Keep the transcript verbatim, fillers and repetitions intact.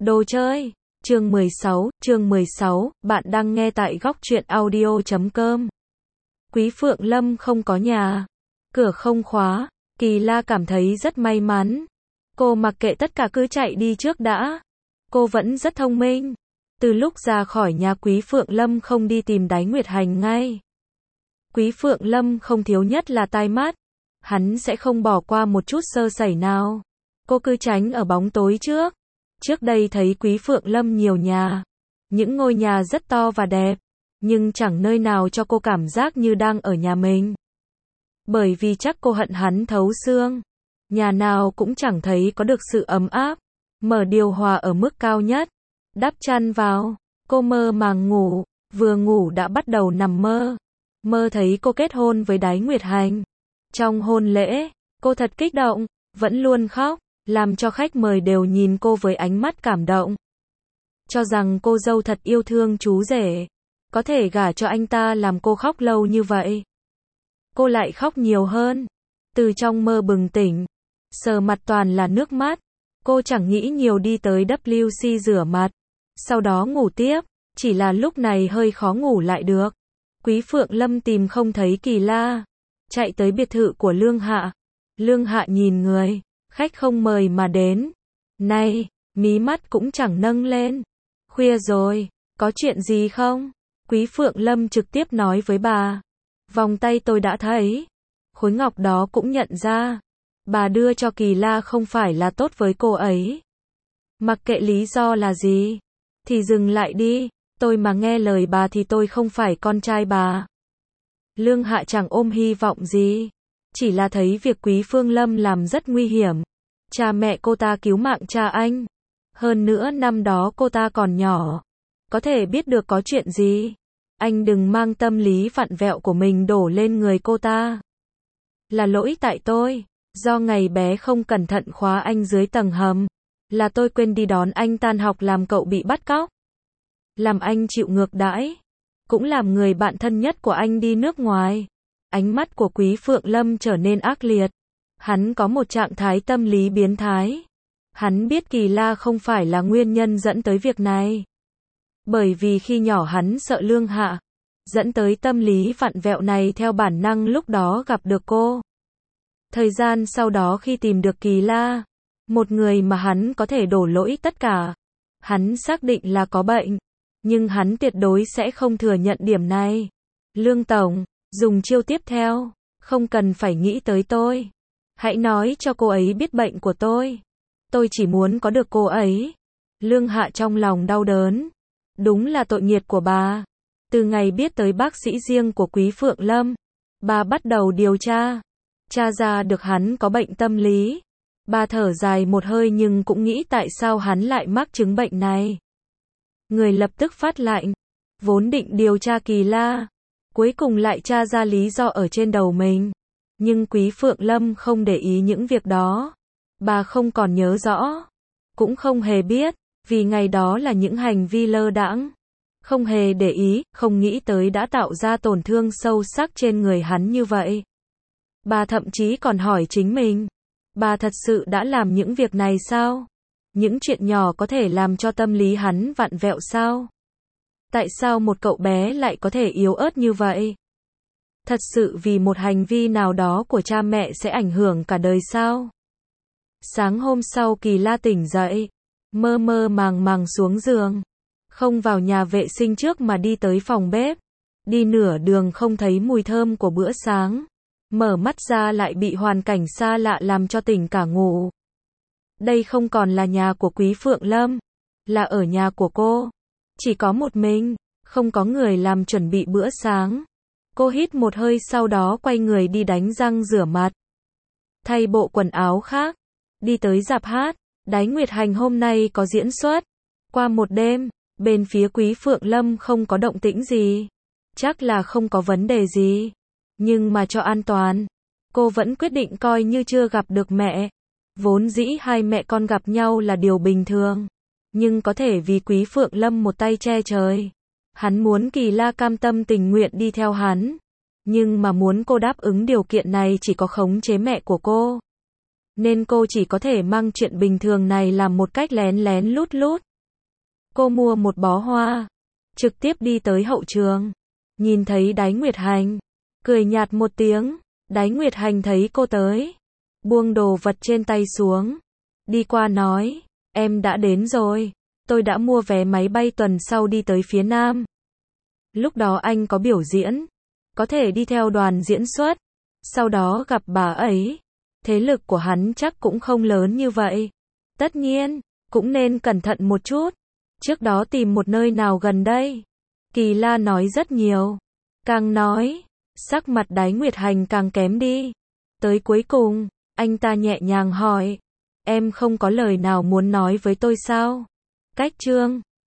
Đồ chơi. Chương mười sáu, chương mười sáu, bạn đang nghe tại góc truyện audio chấm com. Quý Phượng Lâm không có nhà, cửa không khóa, Kỳ La cảm thấy rất may mắn. Cô mặc kệ tất cả cứ chạy đi trước đã. Cô vẫn rất thông minh. Từ lúc ra khỏi nhà Quý Phượng Lâm không đi tìm Đái Nguyệt Hành ngay. Quý Phượng Lâm không thiếu nhất là tai mắt. Hắn sẽ không bỏ qua một chút sơ sẩy nào. Cô cứ tránh ở bóng tối trước. Trước đây thấy Quý Phượng Lâm nhiều nhà. Những ngôi nhà rất to và đẹp. Nhưng chẳng nơi nào cho cô cảm giác như đang ở nhà mình. Bởi vì chắc cô hận hắn thấu xương. Nhà nào cũng chẳng thấy có được sự ấm áp. Mở điều hòa ở mức cao nhất. Đắp chăn vào. Cô mơ màng ngủ. Vừa ngủ đã bắt đầu nằm mơ. Mơ thấy cô kết hôn với Đái Nguyệt Hành. Trong hôn lễ, cô thật kích động. Vẫn luôn khóc. Làm cho khách mời đều nhìn cô với ánh mắt cảm động. Cho rằng cô dâu thật yêu thương chú rể. Có thể gả cho anh ta làm cô khóc lâu như vậy. Cô lại khóc nhiều hơn. Từ trong mơ bừng tỉnh. Sờ mặt toàn là nước mắt. Cô chẳng nghĩ nhiều đi tới vê kép xê rửa mặt. Sau đó ngủ tiếp. Chỉ là lúc này hơi khó ngủ lại được. Quý Phượng Lâm tìm không thấy Kỳ La. Chạy tới biệt thự của Lương Hạ. Lương Hạ nhìn người. Khách không mời mà đến. Này, mí mắt cũng chẳng nâng lên. Khuya rồi, có chuyện gì không? Quý Phượng Lâm trực tiếp nói với bà. Vòng tay tôi đã thấy. Khối ngọc đó cũng nhận ra. Bà đưa cho Kỳ La không phải là tốt với cô ấy. Mặc kệ lý do là gì. Thì dừng lại đi. Tôi mà nghe lời bà thì tôi không phải con trai bà. Lương Hạ chẳng ôm hy vọng gì. Chỉ là thấy việc Quý Phương Lâm làm rất nguy hiểm. Cha mẹ cô ta cứu mạng cha anh. Hơn nữa năm đó cô ta còn nhỏ. Có thể biết được có chuyện gì. Anh đừng mang tâm lý vặn vẹo của mình đổ lên người cô ta. Là lỗi tại tôi. Do ngày bé không cẩn thận khóa anh dưới tầng hầm. Là tôi quên đi đón anh tan học làm cậu bị bắt cóc. Làm anh chịu ngược đãi. Cũng làm người bạn thân nhất của anh đi nước ngoài. Ánh mắt của Quý Phượng Lâm trở nên ác liệt. Hắn có một trạng thái tâm lý biến thái. Hắn biết Kỳ La không phải là nguyên nhân dẫn tới việc này. Bởi vì khi nhỏ hắn sợ Lương Hạ. Dẫn tới tâm lý vặn vẹo này theo bản năng lúc đó gặp được cô. Thời gian sau đó khi tìm được Kỳ La. Một người mà hắn có thể đổ lỗi tất cả. Hắn xác định là có bệnh. Nhưng hắn tuyệt đối sẽ không thừa nhận điểm này. Lương Tổng, dùng chiêu tiếp theo. Không cần phải nghĩ tới tôi. Hãy nói cho cô ấy biết bệnh của tôi. Tôi chỉ muốn có được cô ấy. Lương Hạ trong lòng đau đớn. Đúng là tội nghiệt của bà. Từ ngày biết tới bác sĩ riêng của Quý Phượng Lâm, bà bắt đầu điều tra. Tra ra được hắn có bệnh tâm lý. Bà thở dài một hơi nhưng cũng nghĩ tại sao hắn lại mắc chứng bệnh này. Người lập tức phát lạnh. Vốn định điều tra Kỳ La. Cuối cùng lại tra ra lý do ở trên đầu mình. Nhưng Quý Phượng Lâm không để ý những việc đó. Bà không còn nhớ rõ. Cũng không hề biết. Vì ngày đó là những hành vi lơ đãng. Không hề để ý, không nghĩ tới đã tạo ra tổn thương sâu sắc trên người hắn như vậy. Bà thậm chí còn hỏi chính mình. Bà thật sự đã làm những việc này sao? Những chuyện nhỏ có thể làm cho tâm lý hắn vặn vẹo sao? Tại sao một cậu bé lại có thể yếu ớt như vậy? Thật sự vì một hành vi nào đó của cha mẹ sẽ ảnh hưởng cả đời sao? Sáng hôm sau Kỳ La tỉnh dậy. Mơ mơ màng màng xuống giường. Không vào nhà vệ sinh trước mà đi tới phòng bếp. Đi nửa đường không thấy mùi thơm của bữa sáng. Mở mắt ra lại bị hoàn cảnh xa lạ làm cho tỉnh cả ngủ. Đây không còn là nhà của Quý Phượng Lâm. Là ở nhà của cô. Chỉ có một mình. Không có người làm chuẩn bị bữa sáng. Cô hít một hơi sau đó quay người đi đánh răng rửa mặt. Thay bộ quần áo khác. Đi tới rạp hát. Đái Nguyệt Hành hôm nay có diễn xuất. Qua một đêm, bên phía Quý Phượng Lâm không có động tĩnh gì. Chắc là không có vấn đề gì. Nhưng mà cho an toàn, cô vẫn quyết định coi như chưa gặp được mẹ. Vốn dĩ hai mẹ con gặp nhau là điều bình thường. Nhưng có thể vì Quý Phượng Lâm một tay che trời. Hắn muốn Kỳ La cam tâm tình nguyện đi theo hắn. Nhưng mà muốn cô đáp ứng điều kiện này chỉ có khống chế mẹ của cô. Nên cô chỉ có thể mang chuyện bình thường này làm một cách lén lén lút lút. Cô mua một bó hoa, trực tiếp đi tới hậu trường. Nhìn thấy Đái Nguyệt Hành, cười nhạt một tiếng. Đái Nguyệt Hành thấy cô tới, buông đồ vật trên tay xuống, đi qua nói, em đã đến rồi, tôi đã mua vé máy bay tuần sau đi tới phía Nam. Lúc đó anh có biểu diễn, có thể đi theo đoàn diễn xuất, sau đó gặp bà ấy. Thế lực của hắn chắc cũng không lớn như vậy. Tất nhiên, cũng nên cẩn thận một chút. Trước đó tìm một nơi nào gần đây. Kỳ La nói rất nhiều. Càng nói, sắc mặt Đái Nguyệt Hành càng kém đi. Tới cuối cùng, anh ta nhẹ nhàng hỏi, em không có lời nào muốn nói với tôi sao? Cách Trương